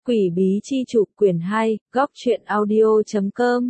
Quỷ bí chi chủ quyển 2, góc truyện audio.com.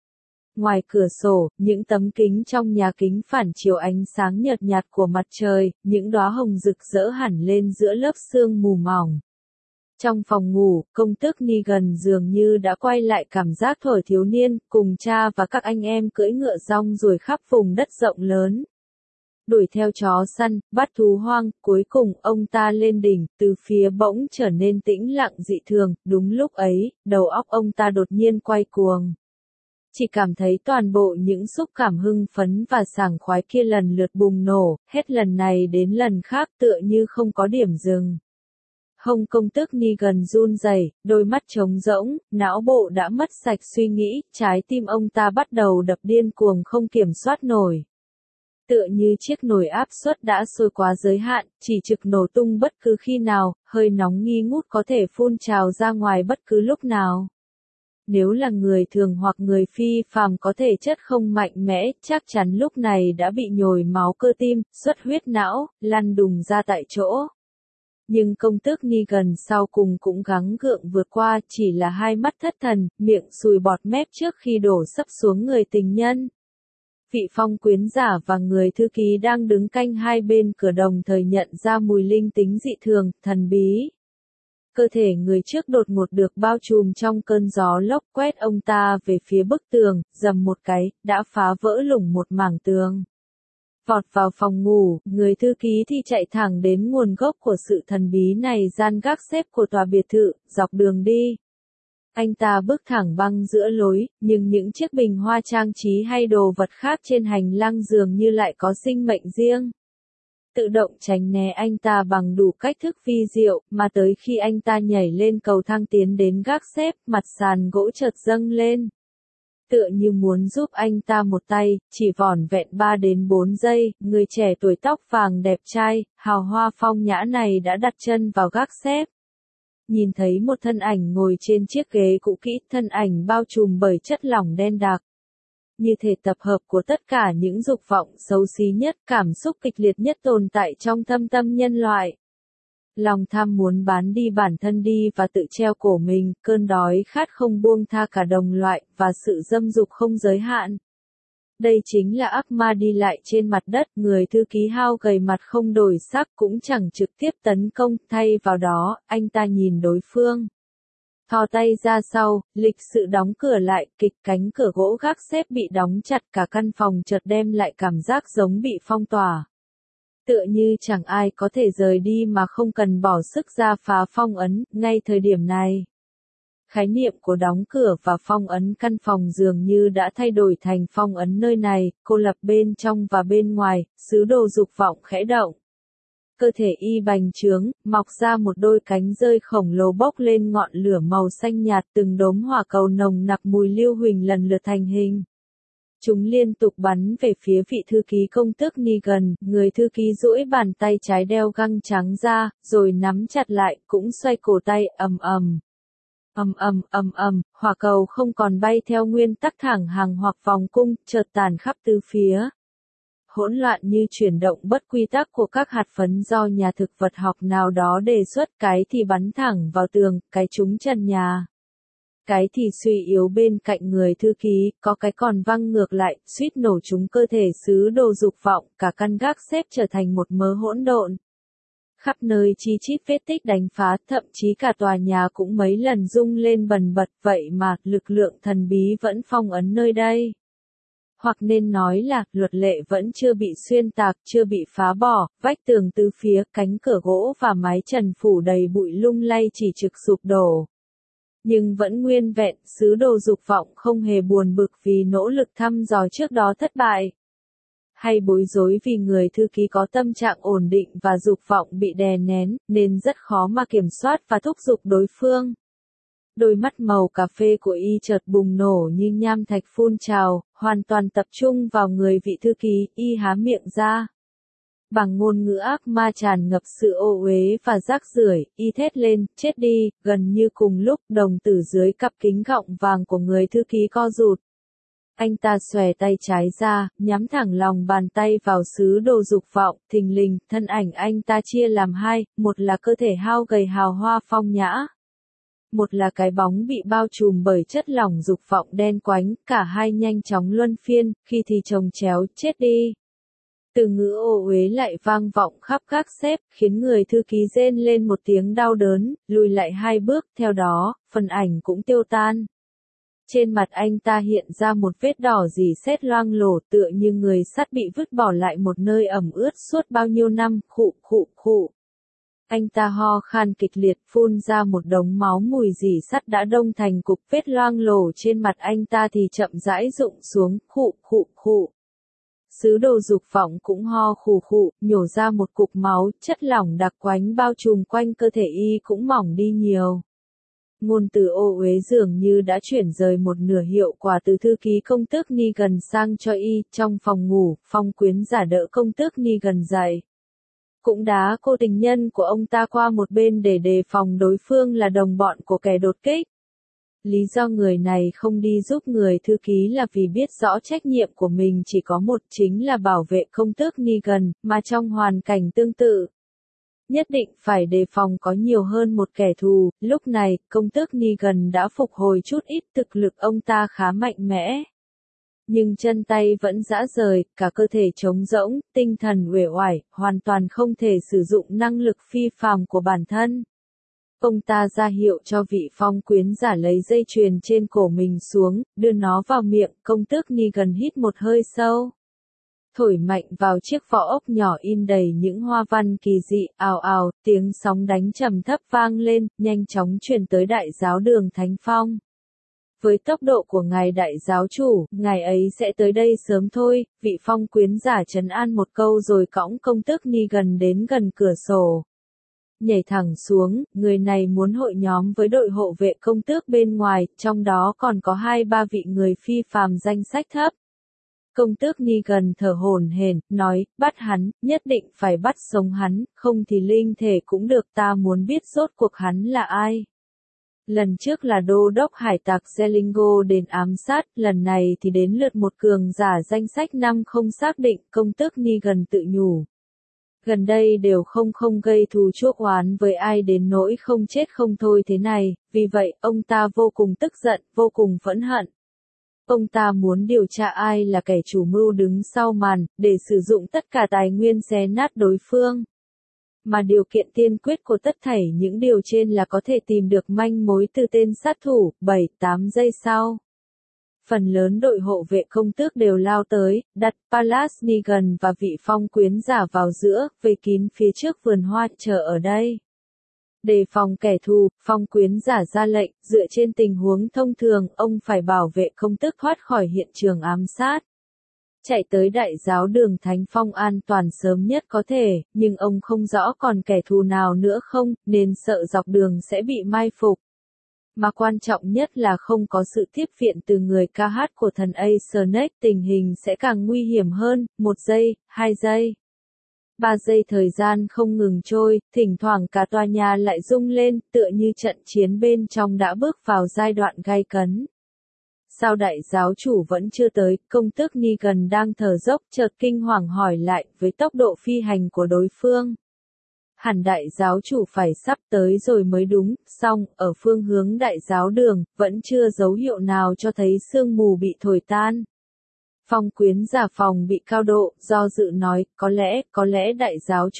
Ngoài cửa sổ, những tấm kính trong nhà kính phản chiếu ánh sáng nhợt nhạt của mặt trời, những đóa hồng rực rỡ hẳn lên giữa lớp sương mù mỏng. Trong phòng ngủ, công tước Negan dường như đã quay lại cảm giác thuở thiếu niên, cùng cha và các anh em cưỡi ngựa rong ruổi khắp vùng đất rộng lớn. Đuổi theo chó săn, bắt thú hoang, cuối cùng ông ta lên đỉnh, từ phía bỗng trở nên tĩnh lặng dị thường, đúng lúc ấy, đầu óc ông ta đột nhiên quay cuồng. Chỉ cảm thấy toàn bộ những xúc cảm hưng phấn và sảng khoái kia lần lượt bùng nổ, hết lần này đến lần khác tựa như không có điểm dừng. Hông công tước Negan run rẩy, đôi mắt trống rỗng, não bộ đã mất sạch suy nghĩ, trái tim ông ta bắt đầu đập điên cuồng không kiểm soát nổi. Tựa như chiếc nồi áp suất đã sôi quá giới hạn, chỉ trực nổ tung bất cứ khi nào, hơi nóng nghi ngút có thể phun trào ra ngoài bất cứ lúc nào. Nếu là người thường hoặc người phi phàm có thể chất không mạnh mẽ, chắc chắn lúc này đã bị nhồi máu cơ tim, xuất huyết não, lăn đùng ra tại chỗ. Nhưng công tước Negan sau cùng cũng gắng gượng vượt qua, chỉ là hai mắt thất thần, miệng sùi bọt mép trước khi đổ sấp xuống người tình nhân. Vị phong quyến giả và người thư ký đang đứng canh hai bên cửa đồng thời nhận ra mùi linh tính dị thường, thần bí. Cơ thể người trước đột ngột được bao trùm trong cơn gió lốc quét ông ta về phía bức tường, dầm một cái, đã phá vỡ lủng một mảng tường. Vọt vào phòng ngủ, người thư ký thì chạy thẳng đến nguồn gốc của sự thần bí này, gian gác xếp của tòa biệt thự, dọc đường đi. Anh ta bước thẳng băng giữa lối, nhưng những chiếc bình hoa trang trí hay đồ vật khác trên hành lang dường như lại có sinh mệnh riêng. Tự động tránh né anh ta bằng đủ cách thức vi diệu, mà tới khi anh ta nhảy lên cầu thang tiến đến gác xếp, mặt sàn gỗ chợt dâng lên. Tựa như muốn giúp anh ta một tay, chỉ vỏn vẹn 3 đến 4 giây, người trẻ tuổi tóc vàng đẹp trai, hào hoa phong nhã này đã đặt chân vào gác xếp. Nhìn thấy một thân ảnh ngồi trên chiếc ghế cũ kỹ, thân ảnh bao trùm bởi chất lỏng đen đặc. Như thể tập hợp của tất cả những dục vọng xấu xí nhất, cảm xúc kịch liệt nhất tồn tại trong thâm tâm nhân loại. Lòng tham muốn bán đi bản thân đi và tự treo cổ mình, cơn đói khát không buông tha cả đồng loại, và sự dâm dục không giới hạn. Đây chính là ác ma đi lại trên mặt đất, người thư ký hao gầy mặt không đổi sắc cũng chẳng trực tiếp tấn công, thay vào đó, anh ta nhìn đối phương. Thò tay ra sau, lịch sự đóng cửa lại, kịch cánh cửa gỗ gác xếp bị đóng chặt, cả căn phòng chợt đem lại cảm giác giống bị phong tỏa. Tựa như chẳng ai có thể rời đi mà không cần bỏ sức ra phá phong ấn, ngay thời điểm này. Khái niệm của đóng cửa và phong ấn căn phòng dường như đã thay đổi thành phong ấn nơi này, cô lập bên trong và bên ngoài, sứ đồ dục vọng khẽ động. Cơ thể y bành trướng, mọc ra một đôi cánh rơi khổng lồ bốc lên ngọn lửa màu xanh nhạt, từng đốm hỏa cầu nồng nặc mùi lưu huỳnh lần lượt thành hình. Chúng liên tục bắn về phía vị thư ký công tước Negan, người thư ký duỗi bàn tay trái đeo găng trắng ra, rồi nắm chặt lại, cũng xoay cổ tay, ầm ầm. Ầm ầm ầm ầm, hỏa cầu không còn bay theo nguyên tắc thẳng hàng hoặc vòng cung, chợt tàn khắp tứ phía. Hỗn loạn như chuyển động bất quy tắc của các hạt phấn do nhà thực vật học nào đó đề xuất, cái thì bắn thẳng vào tường, cái trúng trần nhà. Cái thì suy yếu bên cạnh người thư ký, có cái còn văng ngược lại, suýt nổ trúng cơ thể sứ đồ dục vọng, cả căn gác xếp trở thành một mớ hỗn độn. Khắp nơi chi chít vết tích đánh phá, thậm chí cả tòa nhà cũng mấy lần rung lên bần bật, vậy mà, lực lượng thần bí vẫn phong ấn nơi đây. Hoặc nên nói là, luật lệ vẫn chưa bị xuyên tạc, chưa bị phá bỏ, vách tường tứ phía, cánh cửa gỗ và mái trần phủ đầy bụi lung lay chỉ trực sụp đổ. Nhưng vẫn nguyên vẹn, sứ đồ dục vọng không hề buồn bực vì nỗ lực thăm dò trước đó thất bại. Hay bối rối vì người thư ký có tâm trạng ổn định và dục vọng bị đè nén, nên rất khó mà kiểm soát và thúc giục đối phương. Đôi mắt màu cà phê của y chợt bùng nổ như nham thạch phun trào, hoàn toàn tập trung vào người vị thư ký, y há miệng ra. Bằng ngôn ngữ ác ma tràn ngập sự ô uế và rác rưởi, y thét lên, chết đi, gần như cùng lúc đồng tử dưới cặp kính gọng vàng của người thư ký co rụt. Anh ta xòe tay trái ra, nhắm thẳng lòng bàn tay vào sứ đồ dục vọng, thình lình, thân ảnh anh ta chia làm hai, một là cơ thể hao gầy hào hoa phong nhã. một là cái bóng bị bao trùm bởi chất lỏng dục vọng đen quánh, cả hai nhanh chóng luân phiên, khi thì chồng chéo, chết đi. Từ ngữ ô uế lại vang vọng khắp các xếp, khiến người thư ký rên lên một tiếng đau đớn, lùi lại 2 bước, theo đó, phần ảnh cũng tiêu tan. Trên mặt anh ta hiện ra một vết đỏ rỉ sét loang lổ, tựa như người sắt bị vứt bỏ lại một nơi ẩm ướt suốt bao nhiêu năm, khụ khụ khụ. Anh ta ho khan kịch liệt, phun ra một đống máu, mùi rỉ sắt đã đông thành cục, vết loang lổ trên mặt anh ta thì chậm rãi rụng xuống, khụ khụ khụ. Sứ đồ dục vọng cũng ho khù khụ, nhổ ra một cục máu, chất lỏng đặc quánh bao trùm quanh cơ thể y cũng mỏng đi nhiều. Ngôn từ ô uế dường như đã chuyển rời một nửa hiệu quả từ thư ký công tước Negan sang cho y. Trong phòng ngủ, Phong Quyến giả đỡ công tước Negan dậy. Cũng đá cô tình nhân của ông ta qua một bên để đề phòng đối phương là đồng bọn của kẻ đột kích. Lý do người này không đi giúp người thư ký là vì biết rõ trách nhiệm của mình chỉ có một, chính là bảo vệ công tước Negan, mà trong hoàn cảnh tương tự, nhất định phải đề phòng có nhiều hơn một kẻ thù. Lúc này, công tước Negan đã phục hồi chút ít, thực lực ông ta khá mạnh mẽ. Nhưng chân tay vẫn rã rời, cả cơ thể trống rỗng, tinh thần uể oải, hoàn toàn không thể sử dụng năng lực phi phàm của bản thân. Ông ta ra hiệu cho vị Phong Quyến giả lấy dây chuyền trên cổ mình xuống, đưa nó vào miệng. Công tước Negan hít một hơi sâu, thổi mạnh vào chiếc vỏ ốc nhỏ in đầy những hoa văn kỳ dị, ào ào, tiếng sóng đánh trầm thấp vang lên, nhanh chóng truyền tới đại giáo đường Thánh Phong. Với tốc độ của ngài đại giáo chủ, ngài ấy sẽ tới đây sớm thôi. Vị Phong Quyến giả trấn an một câu rồi cõng công tước Negan đến gần cửa sổ. Nhảy thẳng xuống, người này muốn hội nhóm với đội hộ vệ công tước bên ngoài, trong đó còn có 2-3 vị người phi phàm danh sách thấp. Công tước Negan thở hổn hển, nói, bắt hắn, nhất định phải bắt sống hắn, không thì linh thể cũng được, ta muốn biết rốt cuộc hắn là ai. Lần trước là đô đốc hải tặc Zelingo đến ám sát, lần này thì đến lượt một cường giả danh sách 5 không xác định. Công tước Negan tự nhủ. Gần đây đều không gây thù chuốc oán với ai đến nỗi không chết không thôi thế này, vì vậy, ông ta vô cùng tức giận, vô cùng phẫn hận. Ông ta muốn điều tra ai là kẻ chủ mưu đứng sau màn, để sử dụng tất cả tài nguyên xé nát đối phương. Mà điều kiện tiên quyết của tất thảy những điều trên là có thể tìm được manh mối từ tên sát thủ. 7-8 giây sau, phần lớn đội hộ vệ công tước đều lao tới, đặt Palace Negan và vị Phong Quyến giả vào giữa, vây kín phía trước vườn hoa, chờ ở đây. Đề phòng kẻ thù, Phong Quyến giả ra lệnh, dựa trên tình huống thông thường, ông phải bảo vệ công tước thoát khỏi hiện trường ám sát. Chạy tới đại giáo đường Thánh Phong an toàn sớm nhất có thể, nhưng ông không rõ còn kẻ thù nào nữa không, nên sợ dọc đường sẽ bị mai phục. Mà quan trọng nhất là không có sự tiếp viện từ người ca hát của thần Snake, tình hình sẽ càng nguy hiểm hơn. 1 giây, 2 giây, 3 giây, thời gian không ngừng trôi, thỉnh thoảng cả tòa nhà lại rung lên, tựa như trận chiến bên trong đã bước vào giai đoạn gay cấn. Sao đại giáo chủ vẫn chưa tới? Công tước Negan đang thở dốc, chợt kinh hoàng hỏi lại, với tốc độ phi hành của đối phương. Hẳn đại giáo chủ phải sắp tới rồi mới đúng. Song, ở phương hướng đại giáo đường, vẫn chưa dấu hiệu nào cho thấy sương mù bị thổi tan. Phong Quyến giả phòng bị cao độ, do dự nói, có lẽ đại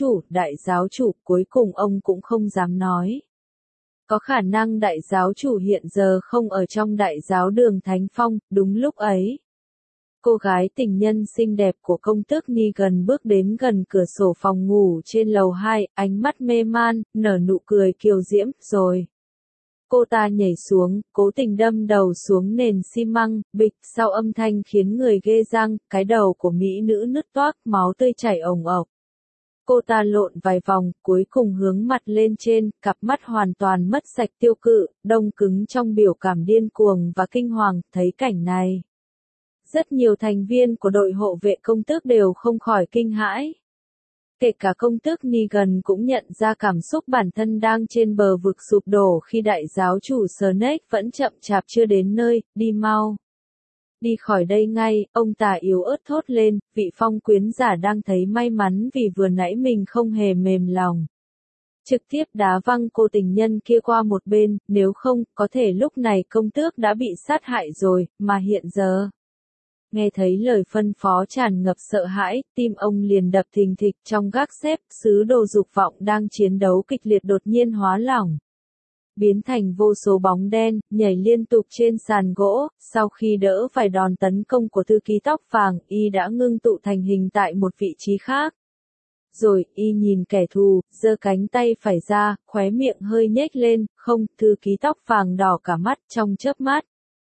giáo chủ, cuối cùng ông cũng không dám nói. Có khả năng đại giáo chủ hiện giờ không ở trong đại giáo đường Thánh Phong. Đúng lúc ấy, cô gái tình nhân xinh đẹp của công tước Negan bước đến gần cửa sổ phòng ngủ trên lầu 2, ánh mắt mê man, nở nụ cười kiều diễm, rồi. Cô ta nhảy xuống, cố tình đâm đầu xuống nền xi măng, bịch, sau âm thanh khiến người ghê răng, cái đầu của mỹ nữ nứt toác, máu tươi chảy ồng ộc. Cô ta lộn vài vòng, cuối cùng hướng mặt lên trên, cặp mắt hoàn toàn mất sạch tiêu cự, đông cứng trong biểu cảm điên cuồng và kinh hoàng. Thấy cảnh này, rất nhiều thành viên của đội hộ vệ công tước đều không khỏi kinh hãi. Kể cả công tước Negan cũng nhận ra cảm xúc bản thân đang trên bờ vực sụp đổ khi đại giáo chủ Snake vẫn chậm chạp chưa đến nơi. Đi mau, đi khỏi đây ngay, ông ta yếu ớt thốt lên. Vị Phong Quyến giả đang thấy may mắn vì vừa nãy mình không hề mềm lòng. trực tiếp đá văng cô tình nhân kia qua một bên, nếu không, có thể lúc này công tước đã bị sát hại rồi, mà hiện giờ. Nghe thấy lời phân phó tràn ngập sợ hãi, tim ông liền đập thình thịch trong gác xếp, sứ đồ dục vọng đang chiến đấu kịch liệt đột nhiên hóa lỏng. Biến thành vô số bóng đen, nhảy liên tục trên sàn gỗ, sau khi đỡ phải đòn tấn công của thư ký tóc vàng, y đã ngưng tụ thành hình tại một vị trí khác. Rồi, y nhìn kẻ thù, giơ cánh tay phải ra, khóe miệng hơi nhếch lên, không, thư ký tóc vàng đỏ cả mắt trong chớp mắt.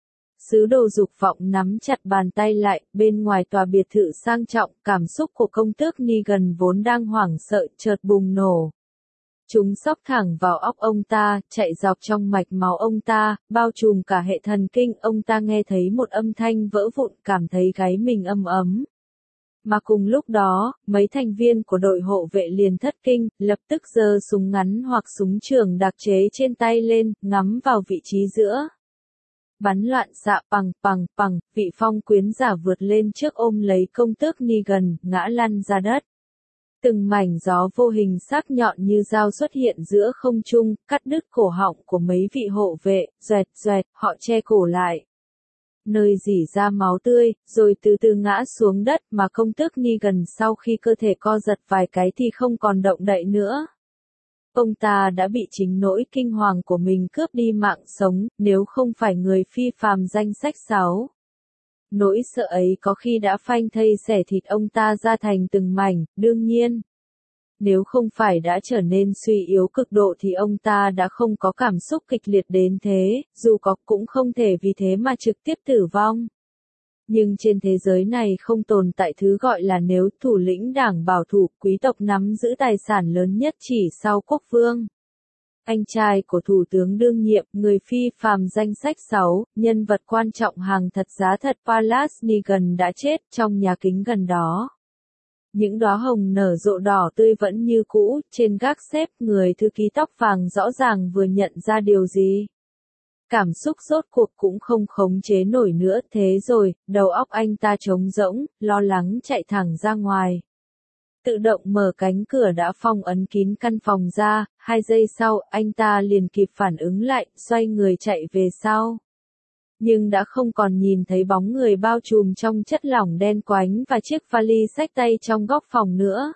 Sứ đồ dục vọng nắm chặt bàn tay lại, bên ngoài tòa biệt thự sang trọng, cảm xúc của công tước Negan vốn đang hoảng sợ, chợt bùng nổ. Chúng xốc thẳng vào óc ông ta, chạy dọc trong mạch máu ông ta, bao trùm cả hệ thần kinh, ông ta nghe thấy một âm thanh vỡ vụn, cảm thấy gáy mình ấm ấm. Mà cùng lúc đó, mấy thành viên của đội hộ vệ liền thất kinh, lập tức giơ súng ngắn hoặc súng trường đặc chế trên tay lên, ngắm vào vị trí giữa. Bắn loạn xạ bằng, vị phong quyến giả vượt lên trước ôm lấy công tước Negan, ngã lăn ra đất. Từng mảnh gió vô hình sắc nhọn như dao xuất hiện giữa không trung, cắt đứt cổ họng của mấy vị hộ vệ, xoẹt, họ che cổ lại. Nơi rỉ ra máu tươi, rồi từ từ ngã xuống đất mà công tước Negan sau khi cơ thể co giật vài cái thì không còn động đậy nữa. Ông ta đã bị chính nỗi kinh hoàng của mình cướp đi mạng sống, nếu không phải người phi phàm danh sách 6. Nỗi sợ ấy có khi đã phanh thây xẻ thịt ông ta ra thành từng mảnh, đương nhiên. Nếu không phải đã trở nên suy yếu cực độ thì ông ta đã không có cảm xúc kịch liệt đến thế, dù có cũng không thể vì thế mà trực tiếp tử vong. Nhưng trên thế giới này không tồn tại thứ gọi là nếu thủ lĩnh đảng bảo thủ, quý tộc nắm giữ tài sản lớn nhất chỉ sau quốc vương. Anh trai của thủ tướng đương nhiệm, người phi phàm danh sách 6, nhân vật quan trọng hàng thật giá thật Palace Negan đã chết trong nhà kính gần đó. Những đóa hồng nở rộ đỏ tươi vẫn như cũ, trên gác xếp, người thư ký tóc vàng rõ ràng vừa nhận ra điều gì. Cảm xúc rốt cuộc cũng không khống chế nổi nữa, thế rồi, đầu óc anh ta trống rỗng, lo lắng chạy thẳng ra ngoài. Tự động mở cánh cửa đã phong ấn kín căn phòng ra, 2 giây sau, anh ta liền kịp phản ứng lại, xoay người chạy về sau. Nhưng đã không còn nhìn thấy bóng người bao trùm trong chất lỏng đen quánh và chiếc vali xách tay trong góc phòng nữa.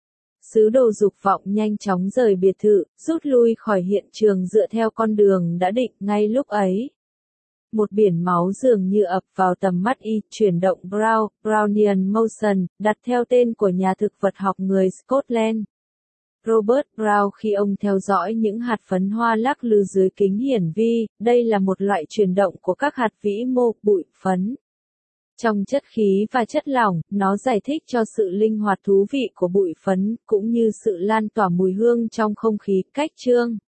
Sứ đồ dục vọng nhanh chóng rời biệt thự, rút lui khỏi hiện trường dựa theo con đường đã định. Ngay lúc ấy, một biển máu dường như ập vào tầm mắt y, chuyển động Brownian Motion, đặt theo tên của nhà thực vật học người Scotland. Robert Brown khi ông theo dõi những hạt phấn hoa lắc lư dưới kính hiển vi, đây là một loại chuyển động của các hạt vĩ mô, bụi phấn. Trong chất khí và chất lỏng, nó giải thích cho sự linh hoạt thú vị của bụi phấn, cũng như sự lan tỏa mùi hương trong không khí. Cách chương